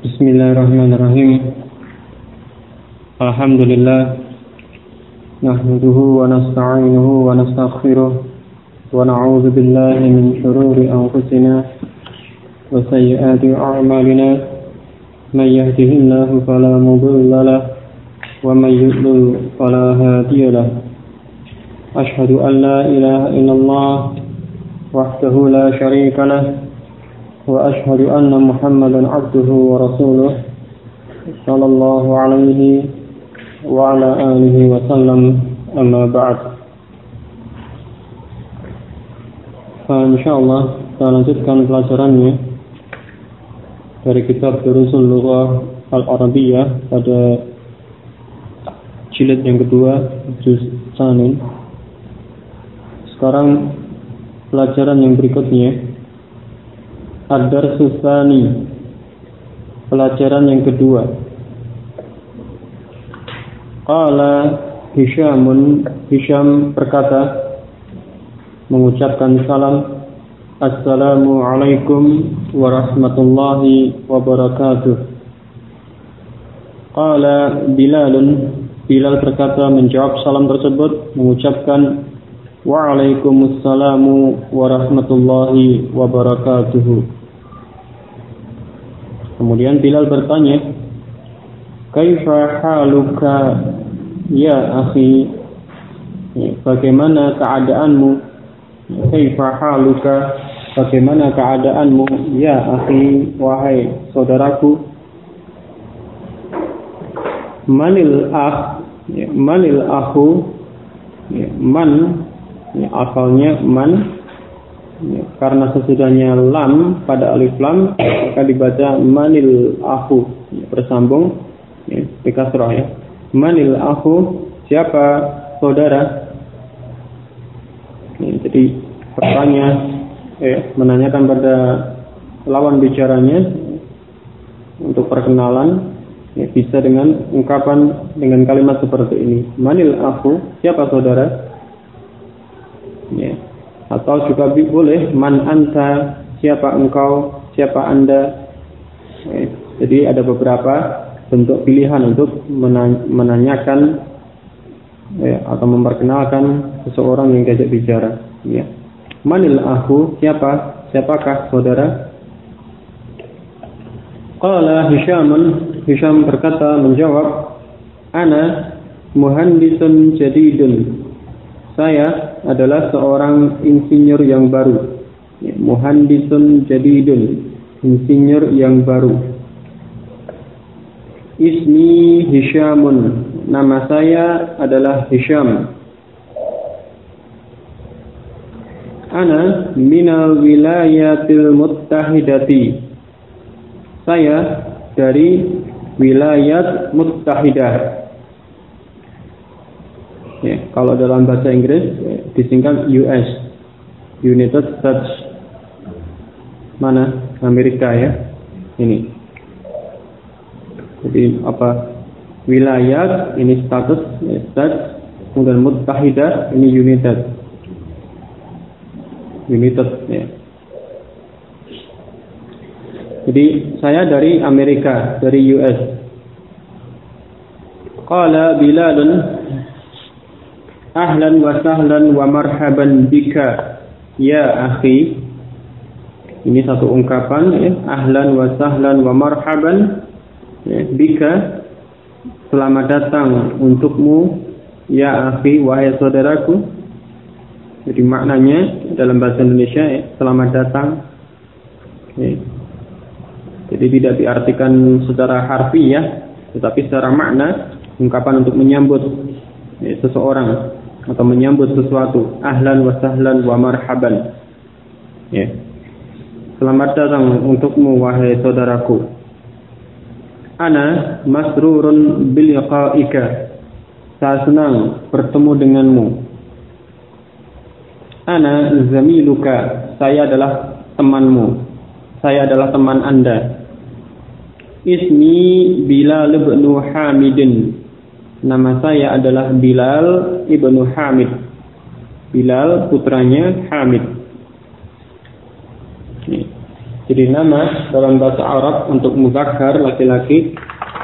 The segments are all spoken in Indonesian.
Bismillahirrahmanirrahim. Alhamdulillah. Nahmaduhu wa nasta'inuhu wa nastaghfiruh. Wa na'udzu billahi min shururi anfusina wa sayyiati a'malina. May yahdihillahu fala mudilla lahu wa may yudlil fala hadiya lahu. Ashhadu an la ilaha illallah wahdahu la syarika lahu. وأشهد أن محمدا عبده ورسوله صلى الله عليه وعلى آله وسلم أما بعد. Insyaallah kita lanjutkan pelajarannya dari kitab Durusul Lughah Al-Arabiyyah pada jilid yang kedua, juz tsanin. Sekarang pelajaran yang berikutnya, Ad-Darsus Tsani, pelajaran yang kedua. Qala Hisham berkata, mengucapkan salam, Assalamualaikum warahmatullahi wabarakatuh. Qala Bilal berkata menjawab salam tersebut, mengucapkan Wa'alaikumussalamu warahmatullahi wabarakatuh. Kemudian Bilal bertanya, Kaifa haluka ya akhi? Bagaimana keadaanmu? Kaifa haluka? Bagaimana keadaanmu ya akhi, wahai saudaraku? Manil akhu? Man, asalnya man. Karena sesudahnya lam pada alif lam, maka dibaca manil akhu, bersambung dikasrah ya. Manil akhu, siapa saudara? Jadi bertanya, menanyakan pada lawan bicaranya untuk perkenalan, bisa dengan ungkapan dengan kalimat seperti ini. Manil akhu, siapa saudara? Atau juga boleh man anta, siapa engkau, siapa anda. Jadi ada beberapa bentuk pilihan untuk menanyakan atau memperkenalkan seseorang yang diajak bicara. Manil akhu, siapakah saudara? Qala Hisham berkata menjawab, Ana muhandisun jadidun. Saya adalah seorang insinyur yang baru. Muhandisun jadidun, insinyur yang baru. Ismi Hishamun, nama saya adalah Hisham. Ana minal wilayatil muttahidati. Saya dari wilayat muttahidah. Kalau dalam bahasa Inggris disingkat US, United States. Mana? Amerika ya. Ini. Jadi apa? Wilayat ini status, stats, kemudian muttahidah ini united ya. Jadi saya dari Amerika, dari US. Qala Bilalun, Ahlan wa sahlan wa marhaban bika ya akhi. Ini satu ungkapan ya. Ahlan wa sahlan wa marhaban bika, selamat datang untukmu ya akhi, wahai saudaraku. Jadi maknanya dalam bahasa Indonesia selamat datang. Jadi tidak diartikan secara harfiah, tetapi secara makna ungkapan untuk menyambut seseorang atau menyambut sesuatu. Ahlan wa sahlan wa marhaban. Selamat datang untukmu wahai saudaraku. Ana masrurun bil liqa'ika. Saya senang bertemu denganmu. Ana zamiluka. Saya adalah temanmu. Saya adalah teman Anda. Ismi Bilal ibn Hamidin. Nama saya adalah Bilal ibnu Hamid. Bilal putranya Hamid. Jadi nama dalam bahasa Arab untuk muzakkar laki-laki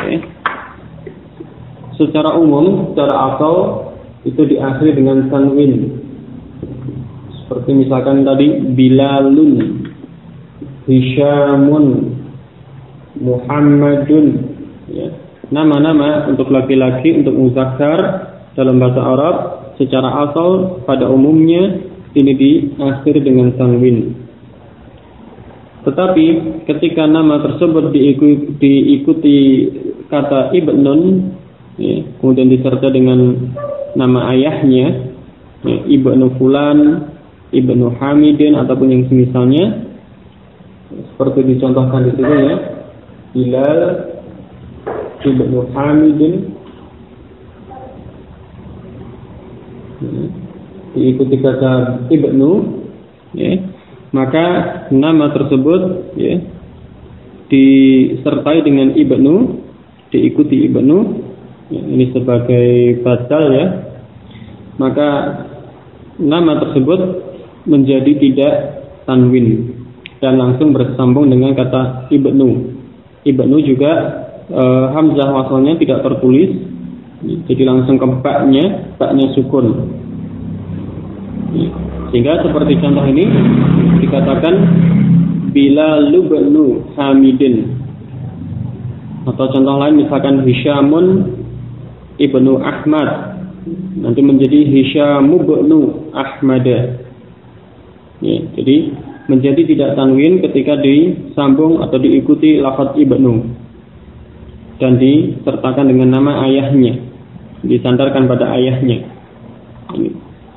secara umum, secara asal itu diakhiri dengan tanwin. Seperti misalkan tadi Bilalun, Hisyamun, Muhammadun, ya. Nama-nama untuk laki-laki untuk muzakkar dalam bahasa Arab secara asal pada umumnya ini diakhiri dengan tanwin. Tetapi ketika nama tersebut diikuti kata ibnun, ya, kemudian disertai dengan nama ayahnya, ya, ibnu fulan, ibnu hamidin ataupun yang semisalnya, seperti dicontohkan di sini ya, Bilal ibnu hamidin, diikuti kata ibnu, ya, maka nama tersebut, ya, disertai dengan ibnu, diikuti ibnu, ya, ini sebagai badal, ya, maka nama tersebut menjadi tidak tanwin dan langsung bersambung dengan kata ibnu. Ibnu juga hamzah wasalnya tidak tertulis, jadi langsung ke baknya sukun. Sehingga seperti contoh ini dikatakan Bilal ibnu Hamidin, atau contoh lain misalkan Hisyamun ibnu Ahmad, nanti menjadi Hisyam ibnu Ahmad. Ya, jadi menjadi tidak tanwin ketika disambung atau diikuti lafaz ibnu dan disertakan dengan nama ayahnya, disandarkan pada ayahnya. Ini.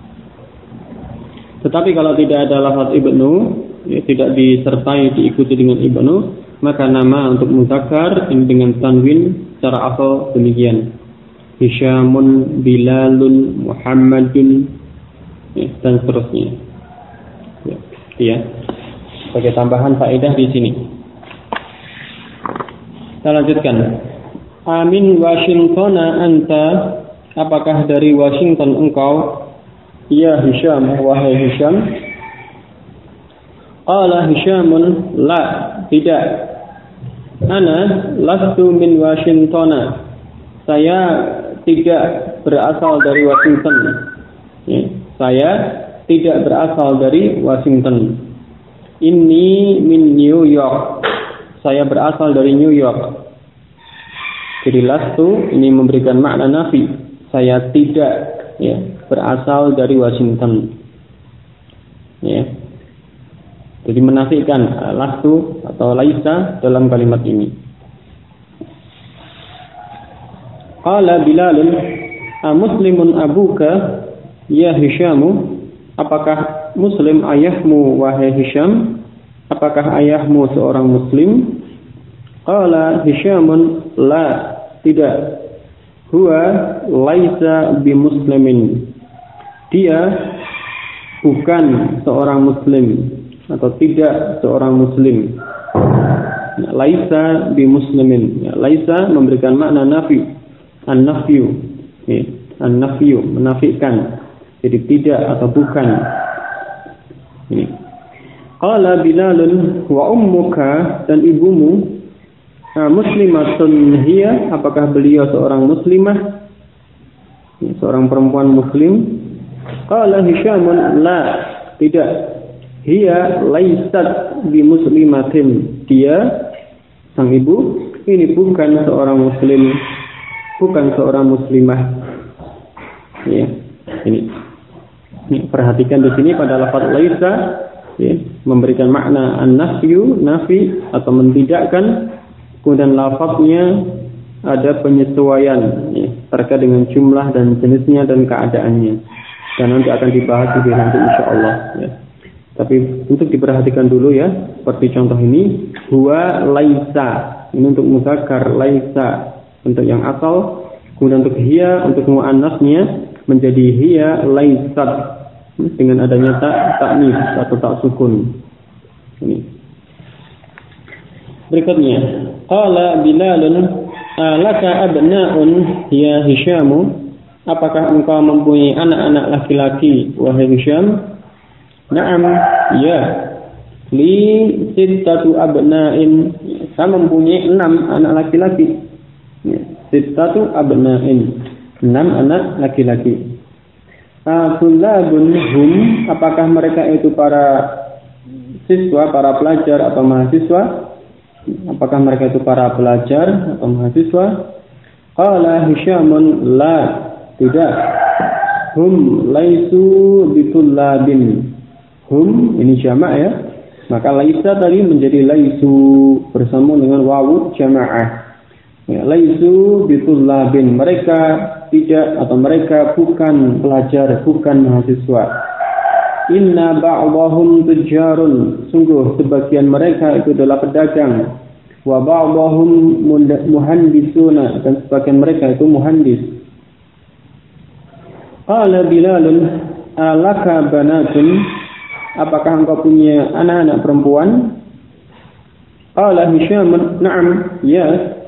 Tetapi kalau tidak ada lafaz ibnu, ya, tidak disertai diikuti dengan ibnu, maka nama untuk muzakkar ini dengan tanwin secara asal demikian. Hisyamun, Bilalun, Muhammadun, ya, dan seterusnya. Ya, sebagai tambahan faedah di sini. Kita lanjutkan. Amin Washingtona anta, apakah dari Washington engkau? Ya Hisyam, wahai Hisyam. Qala Hisyamun, la, tidak. Ana lastu min Washingtona, saya tidak berasal dari Washington, ya, saya tidak berasal dari Washington. Inni min New York, saya berasal dari New York. Jadi lastu ini memberikan makna nafi, saya tidak, ya, berasal dari Washington, ya. Jadi menafikan lastu atau laisa dalam kalimat ini. Qala Bilalun, muslimun abuka ya Hisyamu, apakah muslim ayahmu wahai Hisyam? Apakah ayahmu seorang muslim? Qala Hisyamun, la, tidak. Huwa laisa bimuslimin, dia bukan seorang muslim atau tidak seorang muslim. Laisa bimuslimin, ya, laisa memberikan makna nafi, an-nafyu, ya, an-nafyu menafikan, jadi tidak atau bukan. Ini. Qala Bilalun, wa ummuka, dan ibumu, muslimatun hiya, apakah beliau seorang muslimah, ya, seorang perempuan muslim? Qala Hisyamun, la, tidak. Hiya laisat bimuslimatin, dia sang ibu ini bukan seorang muslim, bukan seorang muslimah. Ya, ini perhatikan di sini pada lafaz laisa, ya, memberikan makna an-nafyu, nafi atau mentidakkan. Kemudian lafaznya ada penyesuaian, ya, terkait dengan jumlah dan jenisnya dan keadaannya. Dan nanti akan dibahas lebih lanjut insyaallah, ya. Tapi untuk diperhatikan dulu, ya, seperti contoh ini, huwa laisa, ini untuk muzakkar, laisa untuk yang asal. Kemudian untuk hiya, untuk muannasnya menjadi hiya laisat dengan adanya ta'nis atau tak sukun. Ini. Berikutnya, qala Bilalun, alaka abna'un ya Hisyamu, apakah engkau mempunyai anak-anak laki-laki wahai Hisyam? Naam, ya. Li sittatu abna'in, saya mempunyai 6 anak laki-laki. Sittatu abna'in, 6 anak laki-laki. Tulabun hum, apakah mereka itu para siswa, para pelajar atau mahasiswa? Apakah mereka itu para pelajar atau mahasiswa? Qala Hisyamun, la, tidak. Hum laisu bitullabin. Hum ini jamak ya. Maka laisa tadi menjadi laisu bersambung dengan wawu jamaah. Ya, laisu bitullabin. Mereka tidak atau mereka bukan pelajar, bukan mahasiswa. Inna ba'dahum tujjarun. Sungguh sebagian mereka itu adalah pedagang. Wa ba'dahum muhandisuna, dan sebagian mereka itu muhandis. Qala Bilalun, alaka banatun, apakah engkau punya anak-anak perempuan? Qala Hisyam, na'am, ya.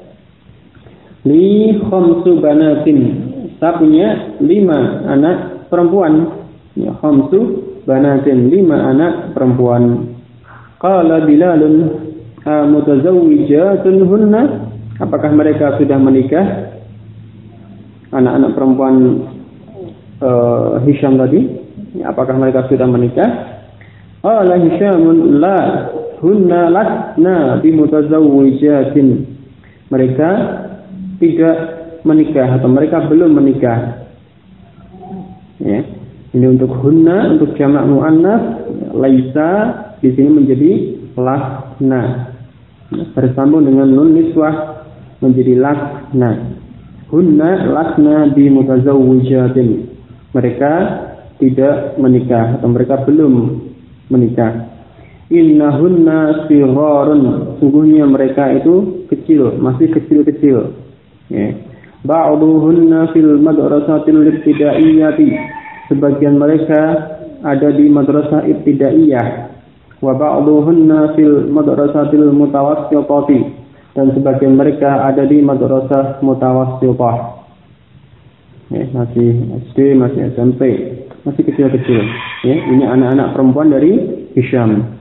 Li khamsu banatin, saya punya 5 anak perempuan. Ya, khamsu banatin, 5 anak perempuan. Qala Bilalun, mutazawwijatun hunna, apakah mereka sudah menikah? Anak-anak perempuan Hisyam tadi, apakah mereka sudah menikah? Qala Hisyamun, la, hunna lasna bimutazawwijatin, mereka tidak menikah atau mereka belum menikah. Ya. Ini untuk hunna, untuk jamak muannats, laisa di sini menjadi lasna. Bersambung dengan nun niswah menjadi lasna. Hunna lasna bimutazawwijatin. Mereka tidak menikah atau mereka belum menikah. Innahunna sigharun, sungguhnya mereka itu kecil, masih kecil-kecil. Ya. Ba'duhunna fil madrasatil ibtidaiyati, sebagian mereka ada di madrasah ibtidaiyah. Wa ba'duhunna fil madrasatil mutawassitati, dan sebagian mereka ada di madrasah mutawassitah. Ya, masih SD, masih SMP, masih kecil-kecil. Ya, ini anak-anak perempuan dari Hisyam.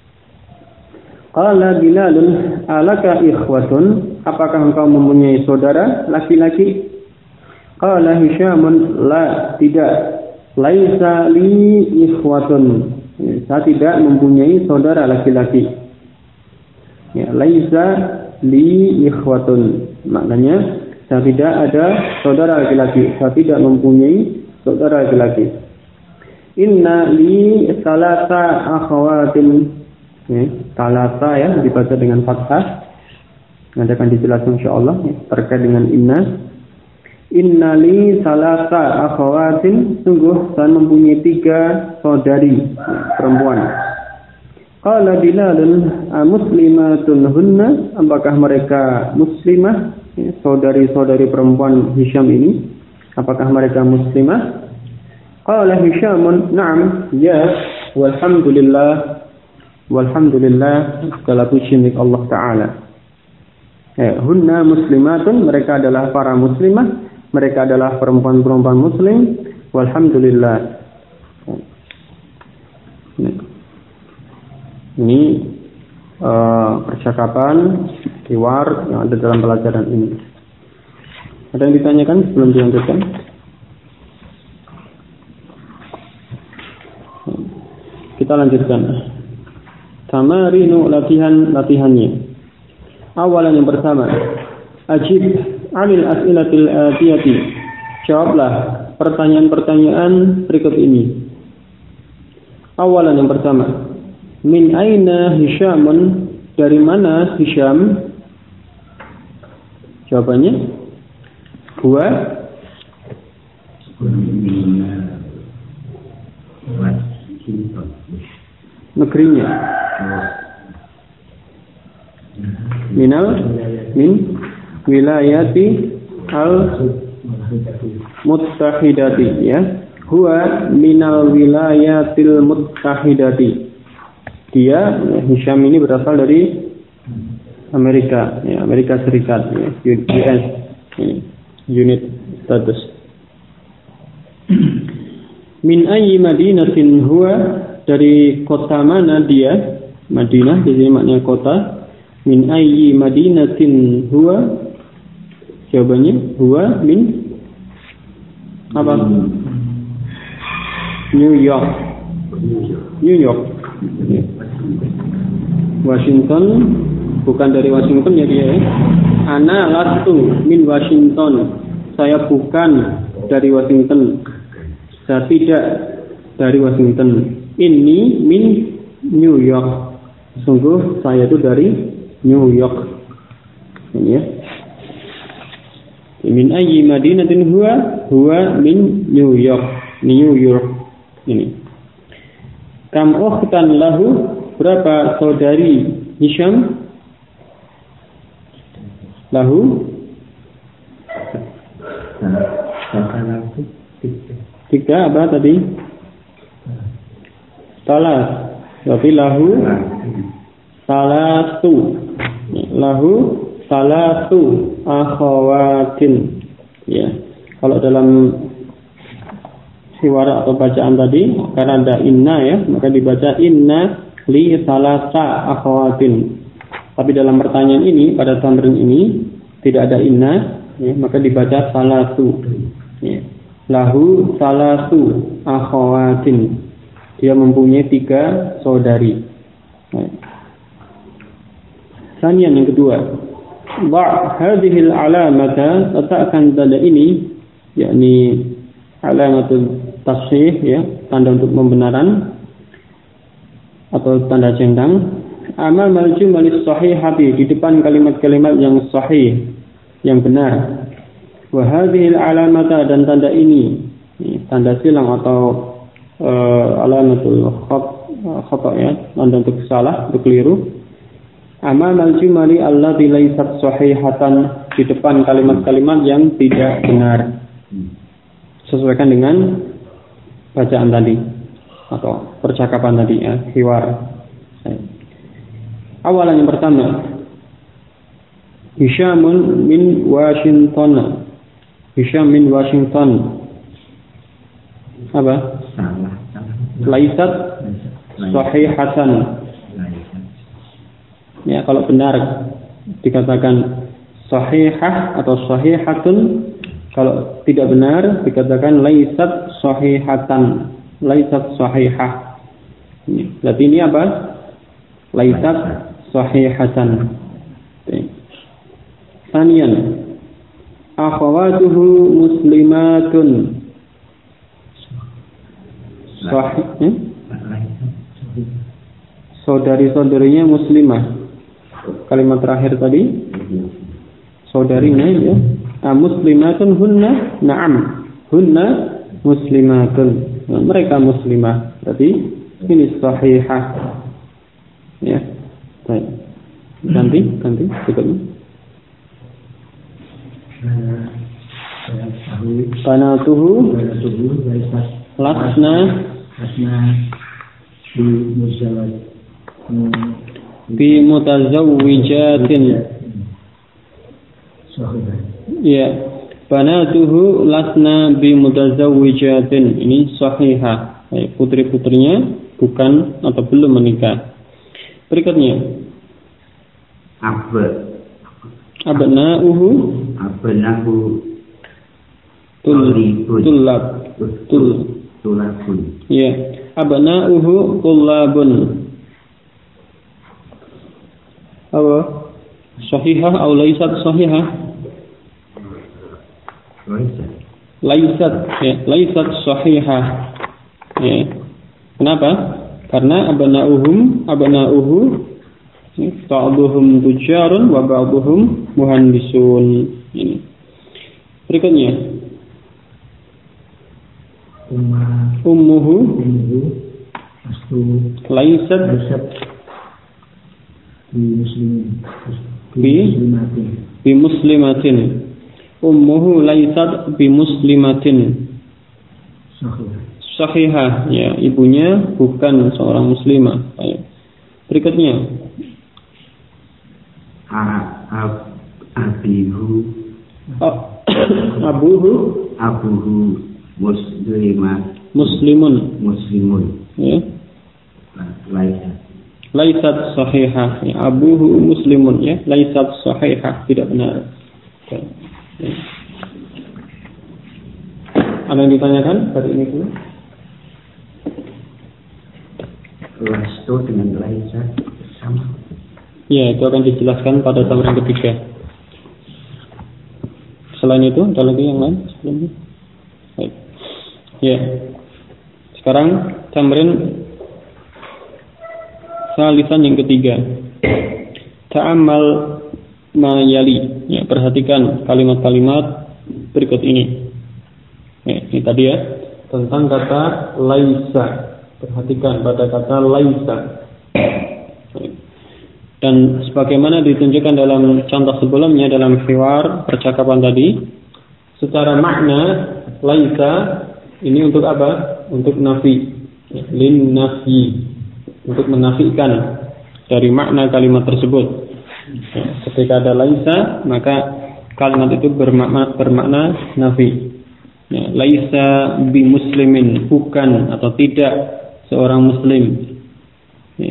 Qala Bilalun, alaka ikhwatun, apakah engkau mempunyai saudara laki-laki? Qala Hisyamun, la, tidak. Laisa li ikhwatun, ya, saya tidak mempunyai saudara laki-laki. Ya, laisa li ikhwatun, maknanya saya tidak ada saudara laki-laki, saya tidak mempunyai saudara laki-laki. Inna li salasa akhawatin, ya, salasa ya dibaca dengan fathah. Nanti akan dijelaskan insyaallah ya, terkait dengan inna. Inna li salasa akhawatin, sungguh saya mempunyai 3 saudari ya, perempuan. Qala Bilalun, muslimatun hunna, apakah mereka muslimah? Ya, saudari-saudari perempuan Hisyam ini, apakah mereka muslimah? Qala Hisyamun, na'am, ya, walhamdulillah, walhamdulillah, segala puji milik Allah Ta'ala. Ya, hunna muslimatun, mereka adalah para muslimah, mereka adalah perempuan-perempuan muslim, walhamdulillah. Ini percakapan hiwar yang ada dalam pelajaran ini. Ada yang ditanyakan sebelum dilanjutkan? Kita lanjutkan. Tamarinu, latihannya. Awalan yang pertama, ajib anil as'ilatil atiyati, jawablah pertanyaan-pertanyaan berikut ini. Awalan yang pertama, min aina Hisyamun, dari mana Hisyam? Jawabannya, huwa negerinya, min wilayati al muttahidati, ya, huwa minal wilayatil muttahidati. Dia, Hisyam ini berasal dari Amerika, ya, Amerika Serikat, ya, US, ya, unit status. Min ayyi madinatin huwa, dari kota mana dia? Madinah di sini maknanya kota. Min ayyi madinatin huwa? Jawabannya huwa min apa? New York. New York. Washington bukan dari Washington ya dia. Ana lastu min Washington. Saya bukan dari Washington. Saya tidak dari Washington. Ini min New York. Sungguh saya itu dari New York. Ini ya. Min ayyi madinatin huwa? Huwa min New York. New York. Ini. Kam ukhtan lahu? Berapa saudari Hisham? Lahu? Tiga apa tadi? Salas. Berarti lahu salatu. Lahu salatu akhawatin. Ya. Kalau dalam siwara atau bacaan tadi karena ada inna ya, maka dibaca inna li salasa akhawatin. Tapi dalam pertanyaan ini pada tamrin ini tidak ada inna ya, maka dibaca salatu. Ya. Lahu salatu akhawatin. Dia mempunyai 3 saudari. Sanian yang kedua, ba' hadhil alamata, letakkan tanda ini, yakni alamatul tasheeh ya, tanda untuk pembenaran atau tanda centang, amal jumalis sahihati, di depan kalimat-kalimat yang sahih, yang benar. Wa hadhil alamata, dan tanda ini, tanda silang atau alamatul khata ya, tanda untuk salah, untuk keliru. Amal al-jumali allati laysat sahihatan, di depan kalimat-kalimat yang tidak benar. Sesuaikan dengan bacaan tadi atau percakapan tadi ya, hiwar. Awalan yang pertama, Hishamun min Washington. Hisham min Washington. Apa? Laisat sahihatan. Ya, kalau benar dikatakan sahihah atau sahihatun, kalau tidak benar dikatakan laisat sahihatan, laisat sahihah. Berarti ini apa? Laisat sahihatan. Sanian, akhawatuhu muslimatun. Sahih. Saudari-saudarinya muslimah. Kalimat terakhir tadi saudarinya ya. Muslimatun hunna, na'am. Hunna muslimatun. Mereka muslimah. Berarti ini sahihah. Ya. Baik. Ganti berikutnya. Panatuhu lasna bi mutazawwijatin. Ya, banatuhu lasna bi mutazawwijatin. Ini sahihah. Putri-putrinya bukan atau belum menikah. Berikutnya, abna'uhu tulabun. Ya, abna'uhu tulabun. Apa? Sahihah atau laisat sahihah? Laisat, ya, laisat sahihah. Ya. Kenapa? Karena abna'uhu ba'duhum tujarun wa ba'duhum muhandisun. Ini. Berikutnya. Ummuhu laisat bi muslimatin. Ummuhu laisat bi muslimatin. Sahihah, ya, ibunya bukan seorang muslimah. Baik. Berikutnya, abuhu muslimun. Ya. Laisat sahihah, ya, abuhu muslimun, ya, laisat sahihah, tidak benar. Ya. Ada yang ditanyakan dari ini dulu? Lastu dengan laisa sama. Ya, itu akan dijelaskan pada tamrin ketiga. Selain itu, ada lagi yang lain sebelumnya? Baik. Ya. Sekarang tamrin salisan yang ketiga. Ta'ammal ma yali. Ya, perhatikan kalimat-kalimat berikut ini. Ya, ini tadi ya, tentang kata laisa. Perhatikan pada kata laisa. Dan sebagaimana ditunjukkan dalam contoh sebelumnya dalam hiwar percakapan tadi, secara makna laisa ini untuk apa? Untuk nafi, lin nafi, untuk menafikan dari makna kalimat tersebut. Ya, ketika ada laisa, maka kalimat itu bermakna nafi. Ya, laisa bi muslimin, bukan atau tidak seorang muslim. Ya,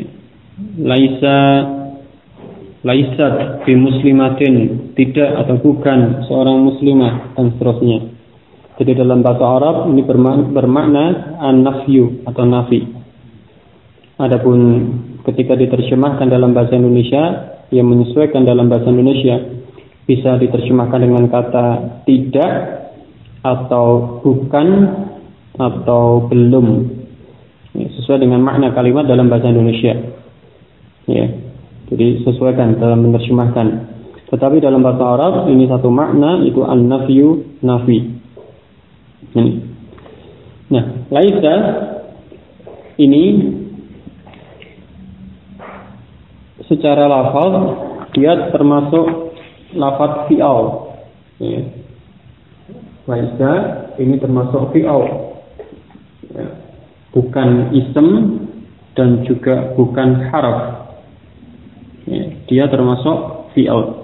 laisat bi muslimatin, tidak atau bukan seorang muslimah, dan seterusnya. Jadi dalam bahasa Arab ini bermakna an-nafyu atau nafi. Adapun ketika diterjemahkan dalam bahasa Indonesia, yang menyesuaikan dalam bahasa Indonesia, bisa diterjemahkan dengan kata tidak atau bukan atau belum, ya, sesuai dengan makna kalimat dalam bahasa Indonesia. Ya, jadi sesuaikan dalam menerjemahkan. Tetapi dalam bahasa Arab ini satu makna, itu an-nafyu, nafi. Ini. Nah, laisa ini secara lafaz dia termasuk lafaz fi'al. Ya. Laisa ini termasuk fi'al. Ya. Bukan ism dan juga bukan haraf. Ya. Dia termasuk fi'al.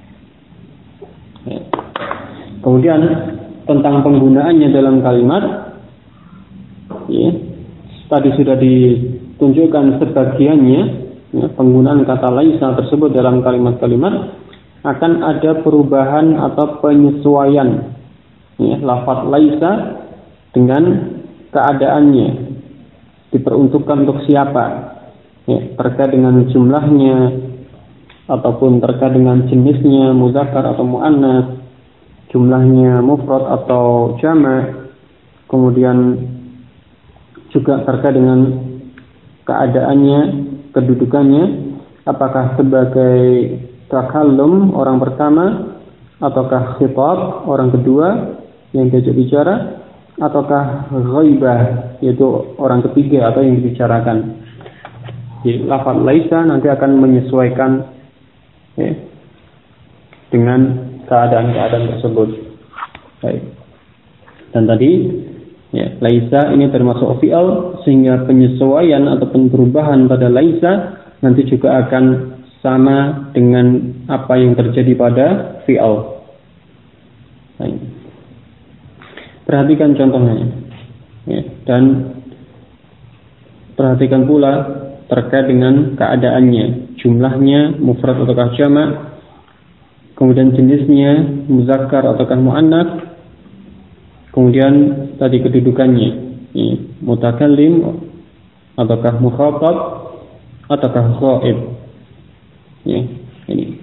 Ya. Kemudian tentang penggunaannya dalam kalimat, ya, tadi sudah ditunjukkan sebagiannya. Ya, penggunaan kata laisa tersebut dalam kalimat-kalimat akan ada perubahan atau penyesuaian, ya, lafaz laisa dengan keadaannya, diperuntukkan untuk siapa, ya, terkait dengan jumlahnya ataupun terkait dengan jenisnya, muzakkar atau muannas, jumlahnya mufrad atau jama', kemudian juga terkait dengan keadaannya, kedudukannya, apakah sebagai takallum orang pertama, ataukah khitab orang kedua yang diajak bicara, ataukah ghaibah yaitu orang ketiga atau yang dibicarakan. Jadi lafaz laisa nanti akan menyesuaikan, ya, dengan keadaan-keadaan tersebut. Baik. Dan tadi, ya, laisa ini termasuk fi'al, sehingga penyesuaian ataupun perubahan pada laisa nanti juga akan sama dengan apa yang terjadi pada fi'al. Baik. Perhatikan contohnya, ya, dan perhatikan pula terkait dengan keadaannya, jumlahnya mufrad ataukah jama', kemudian jenisnya muzakkar ataukah muannas, kemudian tadi kedudukannya, ya, mutakallim ataukah mukhatab ataukah ghaib. Ya, ini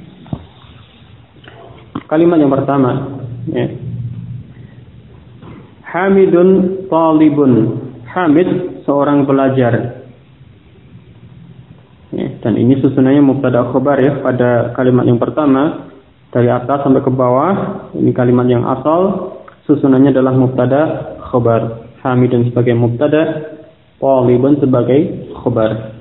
kalimat yang pertama, ya. Hamidun talibun. Hamid seorang pelajar. Ya, dan ini susunannya mubtada khobar, ya, pada kalimat yang pertama dari atas sampai ke bawah. Ini kalimat yang asal, susunannya adalah mubtada khobar. Hamidun sebagai mubtada, talibun sebagai khobar.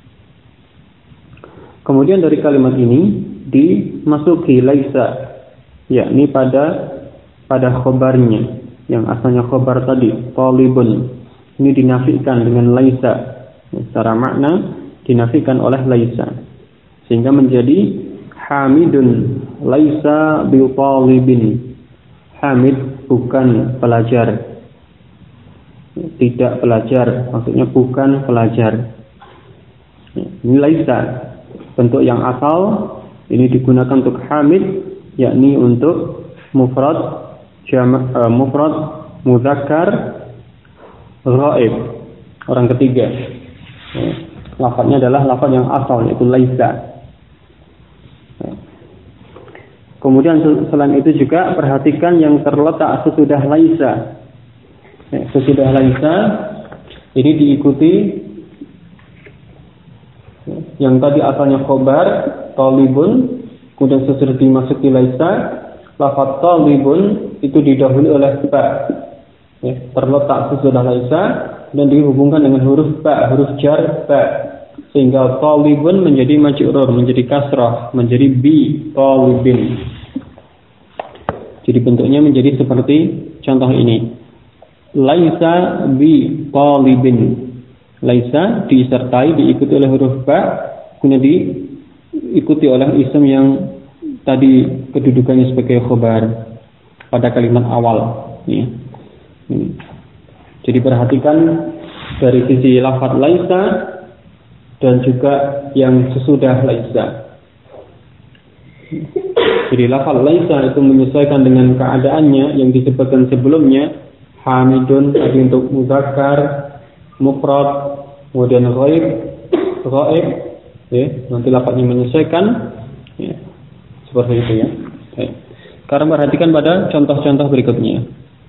Kemudian dari kalimat ini dimasuki laisa, yakni pada khobarnya yang asalnya khobar tadi talibun, ini dinafikan dengan laisa. Secara makna dinafikan oleh laisa, sehingga menjadi hamidun laisa bi talibin. Hamid bukan pelajar, tidak pelajar, maksudnya bukan pelajar. Ini laisa. Bentuk yang asal ini digunakan untuk hamid, yakni untuk mufrad mufrad mudzakkar ghaib, orang ketiga. Lafadznya adalah lafadz yang asal, yaitu laisa. Kemudian selain itu juga perhatikan yang terletak sesudah laisa. Sesudah laisa ini diikuti yang tadi asalnya khobar talibun, kemudian sesudah dimasuki laisa, lafadz talibun itu didahului oleh ba. Terletak sesudah laisa dan dihubungkan dengan huruf ba, huruf jar ba. Sehingga talibun menjadi majrur, menjadi kasrah, menjadi bi talibin. Jadi bentuknya menjadi seperti contoh ini. Laisa bi talibin. Laisa disertai diikuti oleh huruf ba, kemudian diikuti oleh isim yang tadi kedudukannya sebagai khobar pada kalimat awal. Jadi perhatikan dari sisi lafadz laisa dan juga yang sesudah laisa. Jadi lafadz laisa itu menyesuaikan dengan keadaannya yang disebutkan sebelumnya. Hamidun tadi untuk muzakkar, mufrad, kemudian ghaib, nanti lafadznya menyesuaikan, seperti itu ya. Sekarang perhatikan pada contoh-contoh berikutnya.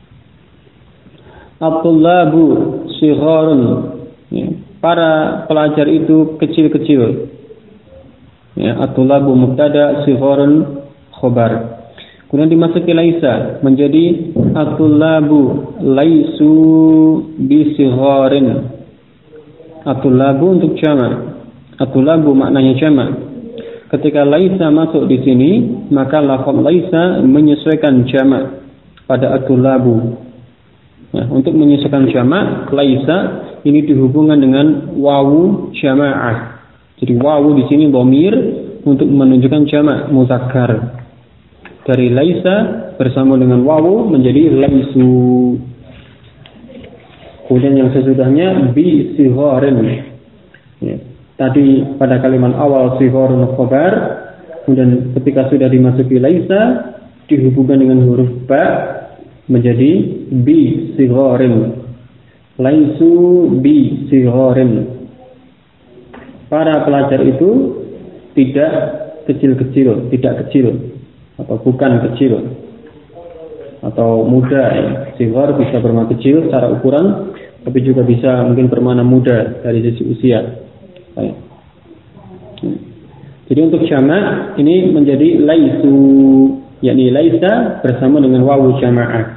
At-tullabu shigharun, para pelajar itu kecil-kecil. At-tullabu mubtada, shigharun khobar. Kemudian dimasuki laisa menjadi at-tullabu laisu bisigharin. At-tullabu untuk jamak. At-tullabu maknanya jamak. Ketika laisa masuk di sini, maka lafaz laisa menyesuaikan jamak pada at-tullabu. Untuk menyesuaikan jamak, laisa ini dihubungkan dengan wawu jamaah. Jadi wawu di sini dhamir untuk menunjukkan jamak muzakkar. Dari laisa bersama dengan wawu menjadi laisu. Kemudian yang sesudahnya bi sigharin. Tadi pada kalimat awal sigharun khobar, kemudian ketika sudah dimasuki laisa dihubungkan dengan huruf ba menjadi bi sigharin. Laisu bi sigharin. Para pelajar itu tidak kecil-kecil, tidak kecil atau bukan kecil atau muda. Sighar bisa bermakna kecil secara ukuran, tapi juga bisa mungkin bermakna muda dari sisi usia. Jadi untuk jamak ini menjadi laisu, yakni laisa bersama dengan wawu jamaah.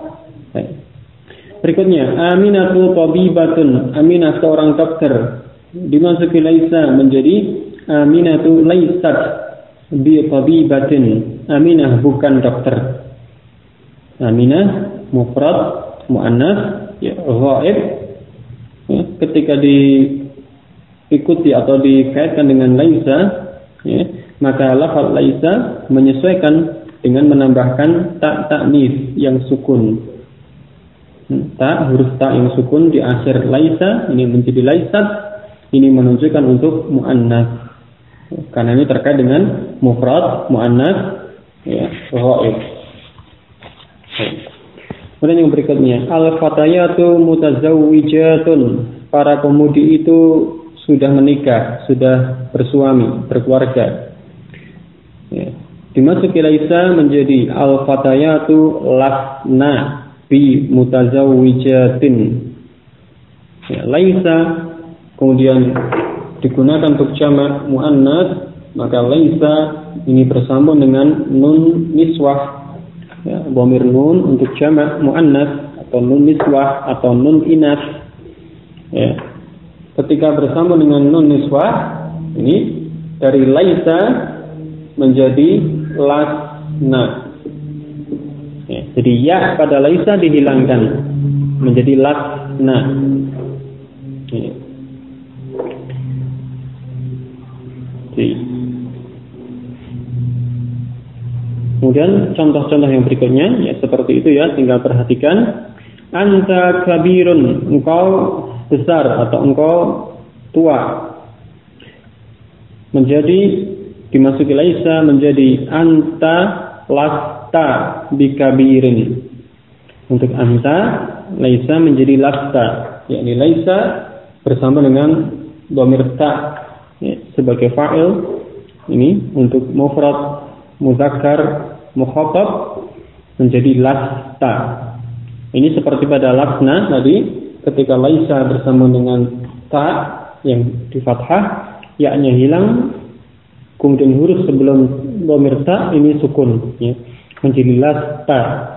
Berikutnya, Aminatu tabibatun. Aminah seorang dokter. Dimasuki laisa menjadi Aminatu laisat bi tabibatin. Aminah bukan dokter. Aminah mufrad muannas ghaib. Ketika diikuti atau dikaitkan dengan laisa, maka lafaz laisa menyesuaikan dengan menambahkan ta ta'nis yang sukun. Huruf ta yang sukun di akhir laisa ini menjadi laisat, ini menunjukkan untuk muannas karena ini terkait dengan mufrad muannas ghaib. Kemudian yang berikutnya, al-fatayatu mutazawwijatun. Para pemudi itu sudah menikah, sudah bersuami, berkeluarga. Dimasuki laisa menjadi al-fatayatu lasna bi mutazawwijatin. Laisa kemudian digunakan untuk jamak muannas, maka laisa ini bersambung dengan nun niswah. Dhamir nun untuk jamak muannas atau nun niswah atau nun inas. Ketika bersambung dengan nun niswah, ini dari laisa menjadi lasna. Jadi ya pada laisa dihilangkan menjadi lasna. Kemudian contoh-contoh yang berikutnya ya seperti itu ya, tinggal perhatikan. Anta kabirun, engkau besar atau engkau tua. menjadi dimasuki laisa menjadi anta lasta bikabirin. Untuk anta laisa menjadi lasta, yakni laisa bersama dengan dhamir ta sebagai fa'il. Ini untuk mufrad muzakkar mukhatab menjadi lasta. Ini seperti pada lasna tadi, ketika laisa bersama dengan ta yang di fathah, ya-nya hilang, kemudian huruf sebelum dhamir ta ini sukun, ya, menjadi lasta.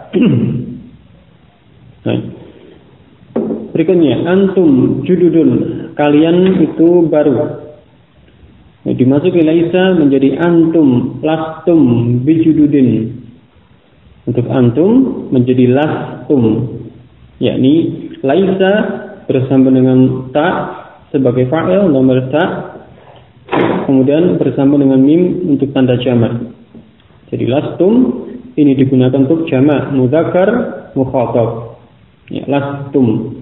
Nah, berikutnya antum jududun, kalian itu baru. Nah, dimasuki laisa menjadi antum lastum bijududin. Untuk antum menjadi lastum, yakni laisa bersama dengan ta sebagai fa'il nomor ta, kemudian bersama dengan mim untuk tanda jamak. Jadi lastum ini digunakan untuk jamak mudzakkar mukhatab. Ya, lastum.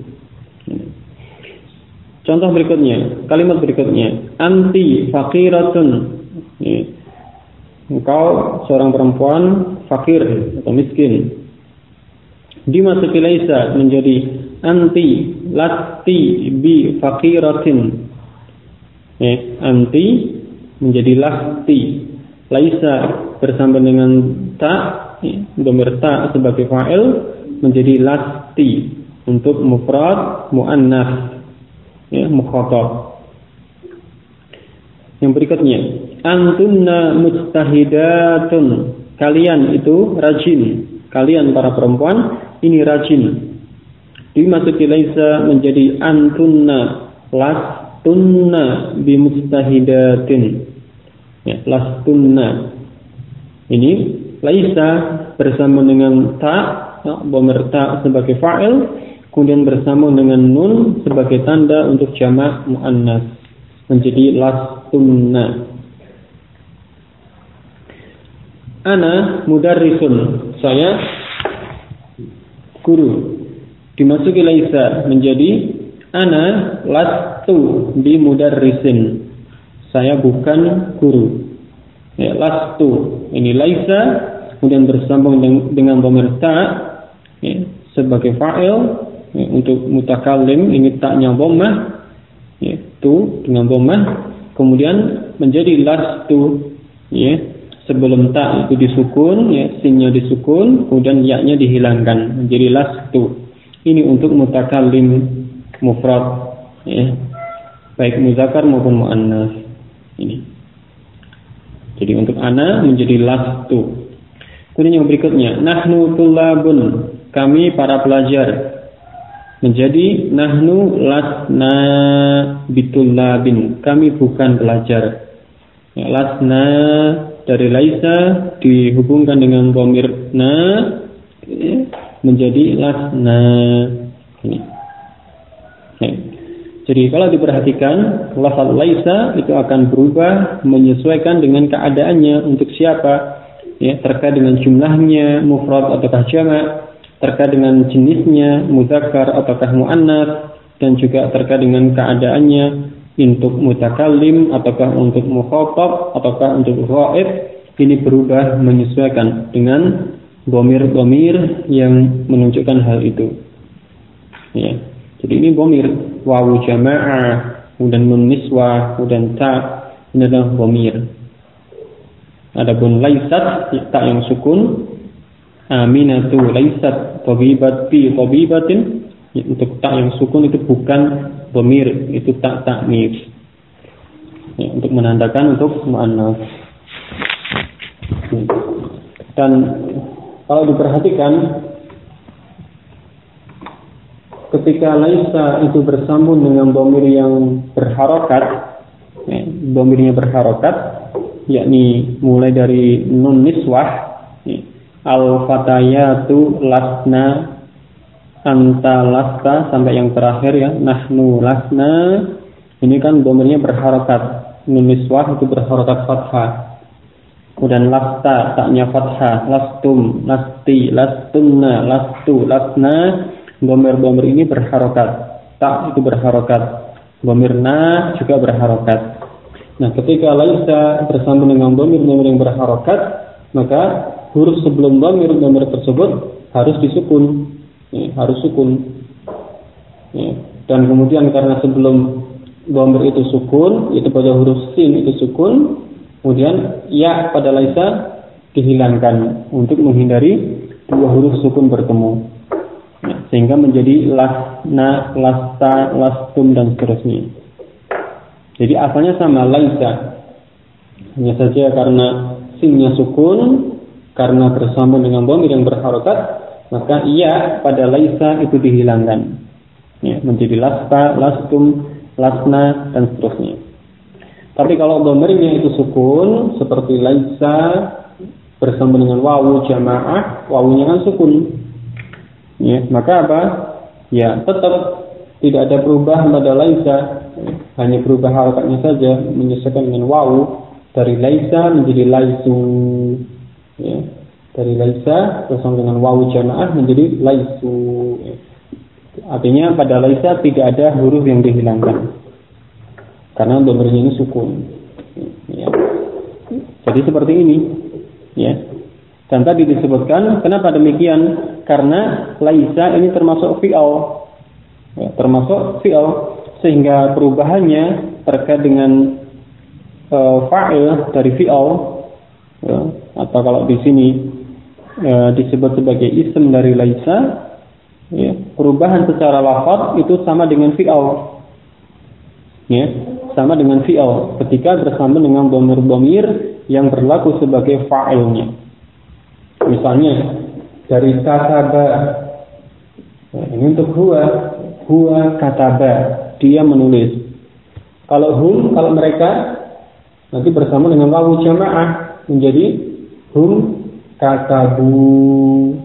Contoh berikutnya, kalimat berikutnya, anti faqiratun. Ya. Engkau seorang perempuan fakir atau miskin. Dimasuki laisa menjadi anti lati bi faqiratin. Ya, anti menjadi lati. Laisa bersama dengan ta, ya, dhamir ta sebagai fa'il menjadi lati untuk mufrad muannas, ya, mukhatab. Yang berikutnya, antunna mujtahidatun, kalian itu rajin, kalian para perempuan ini rajin. Dimasuki laisa menjadi antunna lastunna bimujtahidatin, ya, lastunna. Ini laisa bersama dengan ta, dhamir ta sebagai fa'il, kemudian bersama dengan nun sebagai tanda untuk jamak muannas menjadi lastunna. Ana mudarrisun, saya guru. Dimasuki laisa menjadi ana lastu bi mudarrisin, saya bukan guru. Ya, lastu ini laisa kemudian bersambung dengan dhamir ta, ya, sebagai fa'il, ya, untuk mutakallim ini ta'nya dhammah, ya, tu dengan dhammah, kemudian menjadi lastu, ya, sebelum ta itu disukun, ya, sinnya disukun, kemudian ya-nya dihilangkan menjadi lastu. Ini untuk mutakallim mufrad, ya, baik muzakkar maupun muannas. Ini. Jadi untuk ana menjadi lastu. Kemudian yang berikutnya, nahnu tullabun, kami para pelajar. Menjadi nahnu lasna bitullabin, kami bukan pelajar. Ya, lasna dari laisa dihubungkan dengan dhamir na, ya, menjadi lasna. Ini. Ya. Jadi kalau diperhatikan, lafaz laisa itu akan berubah menyesuaikan dengan keadaannya untuk siapa. Ya, terkait dengan jumlahnya mufrad ataukah jamak, terkait dengan jenisnya muzakkar ataukah muannas, dan juga terkait dengan keadaannya untuk mutakallim ataukah untuk mukhatab ataukah untuk ghaib. Ini berubah menyesuaikan dengan dhamir-dhamir yang menunjukkan hal itu. Ya. Jadi ini dhamir wawu jamaah, kemudian nun niswah, kemudian ta, ini adalah dhamir. Adapun laisat, tak yang sukun, aminatu laisat tabibat bi tabibatin, untuk tak yang sukun itu bukan dhamir, itu tak ta'nits, ya, untuk menandakan untuk muannas. Dan kalau diperhatikan, ketika laisa itu bersambung dengan dhamir yang berharokat, ya, dhamirnya berharokat, yakni mulai dari nun niswah, ya, al-fatayatu lasna, anta lasta, sampai yang terakhir, ya, nahnu lasna. Ini kan dhamirnya berharokat, nun niswah itu berharokat fathah, kemudian lasta taknya fathah, lastum, lasti, lastunna, lastu, lasna. Dhamir-dhamir ini berharokat, tak itu berharokat, dhamir na juga berharokat. Nah, ketika laisa bersambung dengan dhamir yang berharokat, maka huruf sebelum dhamir tersebut harus disukun, harus sukun. Dan kemudian karena sebelum dhamir itu sukun, itu pada huruf sin itu sukun, kemudian ya pada laisa dihilangkan untuk menghindari dua huruf sukun bertemu, sehingga menjadi lasna, lasta, lastum dan seterusnya. Jadi asalnya sama laisa, hanya saja karena sinnya sukun, karena bersambung dengan dhamir yang berharokat, maka ya pada laisa itu dihilangkan, menjadi lasta, lastum, lasna dan seterusnya. Tapi kalau dhamirnya itu sukun, seperti laisa bersambung dengan wawu jamaah, wawunya kan sukun, maka apa? Ya tetap tidak ada perubahan pada laisa, hanya berubah harokatnya saja, menyesuaikan dengan wawu dari laisa menjadi laisu, dari laisa bersama dengan wawu jamaah menjadi laisu. Artinya pada laisa tidak ada huruf yang dihilangkan karena dhamirnya ini sukun. Jadi seperti ini, Dan tadi disebutkan kenapa demikian? Karena laisa ini termasuk fi'al. Termasuk fi'al, sehingga perubahannya terkait dengan fa'il dari fi'al, atau kalau di sini disebut sebagai ism dari laisa, perubahan secara lafaz itu sama dengan fi'al, sama dengan fi'al ketika bersama dengan dhamir-dhamir yang berlaku sebagai fa'ilnya. Misalnya dari kataba, ini untuk huwa kataba, dia menulis. Kalau mereka nanti bersama dengan wawu jamaah menjadi hum katabu.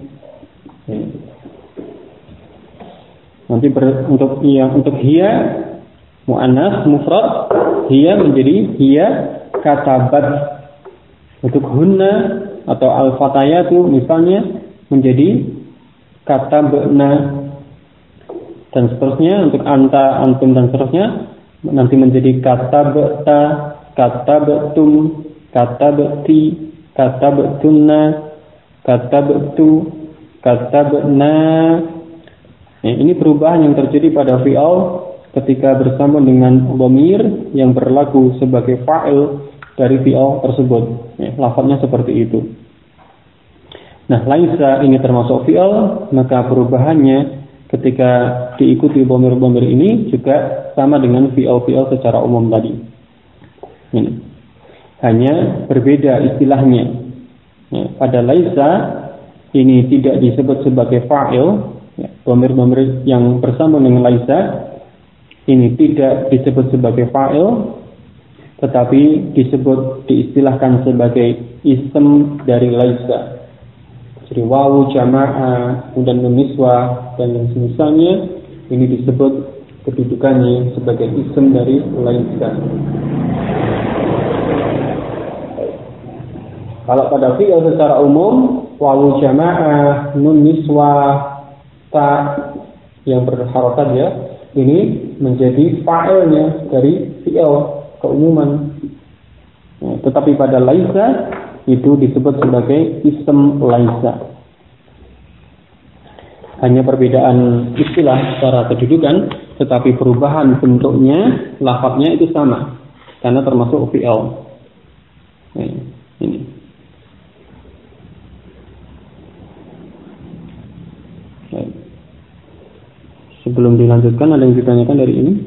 Nanti untuk hiya muannas mufrad, hiya menjadi hiya katabat. Untuk hunna atau al-fatayatu misalnya menjadi katabna, dan seterusnya. Untuk anta, antum dan seterusnya nanti menjadi katabta, katabtum, katabti, katabtunna, katabtu, katabna. Ini perubahan yang terjadi pada fi'al ketika bersambung dengan dhamir yang berlaku sebagai fa'il dari fi'al tersebut. Lafaznya seperti itu. Nah, laisa ini termasuk fi'al, maka perubahannya ketika diikuti dhamir-dhamir ini juga sama dengan fi'al-fi'al secara umum tadi. Ini hanya berbeda istilahnya. Pada laisa ini tidak disebut sebagai fa'il. Dhamir-dhamir yang bersambung dengan laisa ini tidak disebut sebagai fa'il, tetapi diistilahkan sebagai ism dari laisa. Jadi wawu jamaah, kemudian nun niswah dan yang semisalnya, ini disebut kedudukannya sebagai ism dari laisa. Kalau pada fi'il secara umum, wawu jamaah, nun niswah, ta yang berharokat ini menjadi fa'ilnya dari fi'il keumuman. Tetapi pada laisa itu disebut sebagai ism laisa. Hanya perbedaan istilah secara kedudukan, tetapi perubahan bentuknya, lafadznya itu sama karena termasuk fi'il. Ini. Sebelum dilanjutkan, ada yang ditanyakan dari ini?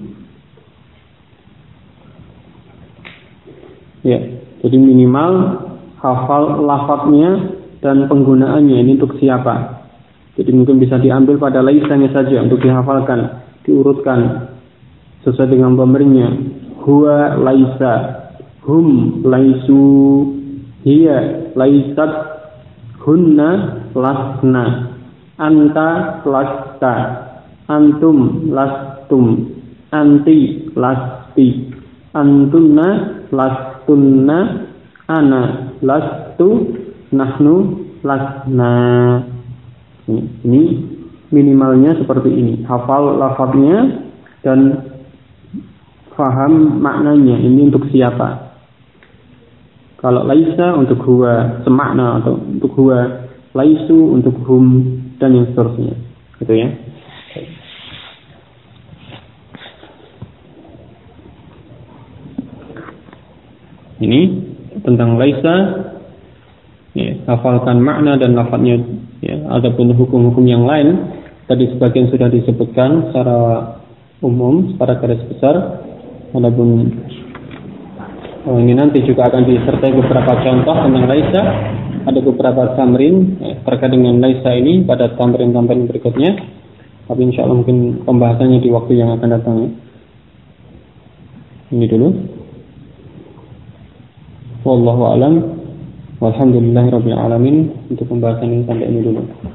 Jadi minimal hafal lafadznya dan penggunaannya ini untuk siapa. Jadi mungkin bisa diambil pada laisanya saja untuk dihafalkan, diurutkan sesuai dengan dhamirnya. Huwa laisa, hum laisu, hiya laisat, hunna lasna, anta lasta, antum lastum, anti lasti, antunna lastunna, ana lastu, nahnu lasna. Ini minimalnya seperti ini. Hafal lafadznya dan faham maknanya ini untuk siapa. Kalau laisa untuk huwa semakna, atau untuk huwa laisu untuk hum, dan yang seterusnya. Gitu ya. Ini tentang laisa, ya, hafalkan makna dan lafadznya. Ya, adapun hukum-hukum yang lain tadi sebagian sudah disebutkan secara umum, secara garis besar. Adapun ini nanti juga akan disertai beberapa contoh tentang laisa. Ada beberapa tamrin terkait dengan laisa ini pada tamrin-tamrin berikutnya. Tapi insya Allah mungkin pembahasannya di waktu yang akan datang. Ini dulu. Wallahu a'lam. Walhamdulillahirabbil alamin. Untuk pembahasan ini sampai ini dulu.